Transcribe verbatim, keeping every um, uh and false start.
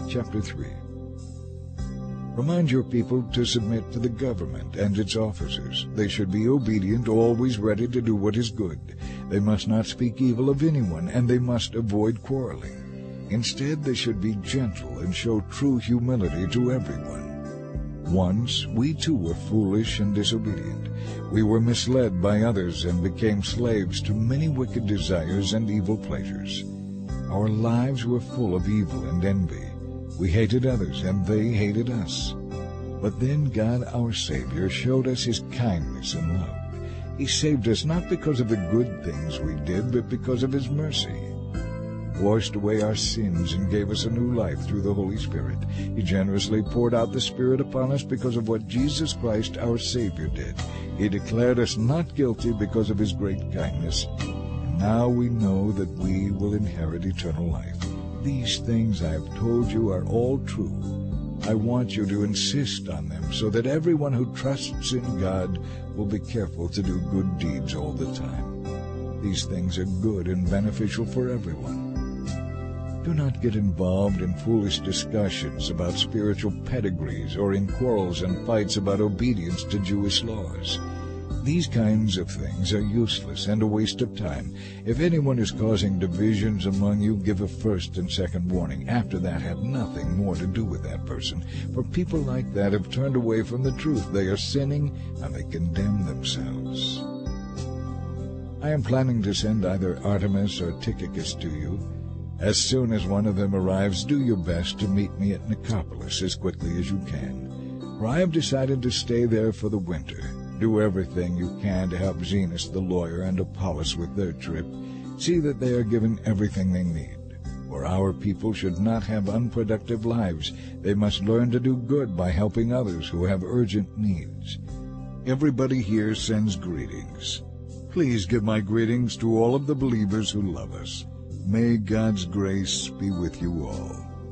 Chapter three. Remind your people to submit to the government and its officers. They should be obedient, always ready to do what is good. They must not speak evil of anyone, and they must avoid quarreling. Instead, they should be gentle and show true humility to everyone. Once, we too were foolish and disobedient. We were misled by others and became slaves to many wicked desires and evil pleasures. Our lives were full of evil and envy. We hated others, and they hated us. But then God, our Savior, showed us His kindness and love. He saved us not because of the good things we did, but because of His mercy. He washed away our sins and gave us a new life through the Holy Spirit. He generously poured out the Spirit upon us because of what Jesus Christ, our Savior, did. He declared us not guilty because of His great kindness. And now we know that we will inherit eternal life. These things I have told you are all true. I want you to insist on them so that everyone who trusts in God will be careful to do good deeds all the time. These things are good and beneficial for everyone. Do not get involved in foolish discussions about spiritual pedigrees or in quarrels and fights about obedience to Jewish laws. These kinds of things are useless and a waste of time. If anyone is causing divisions among you, give a first and second warning. After that, have nothing more to do with that person. For people like that have turned away from the truth. They are sinning, and they condemn themselves. I am planning to send either Artemas or Tychicus to you. As soon as one of them arrives, do your best to meet me at Nicopolis as quickly as you can. For I have decided to stay there for the winter. Do everything you can to help Zenas the lawyer and Apollos with their trip. See that they are given everything they need. For our people should not have unproductive lives. They must learn to do good by helping others who have urgent needs. Everybody here sends greetings. Please give my greetings to all of the believers who love us. May God's grace be with you all.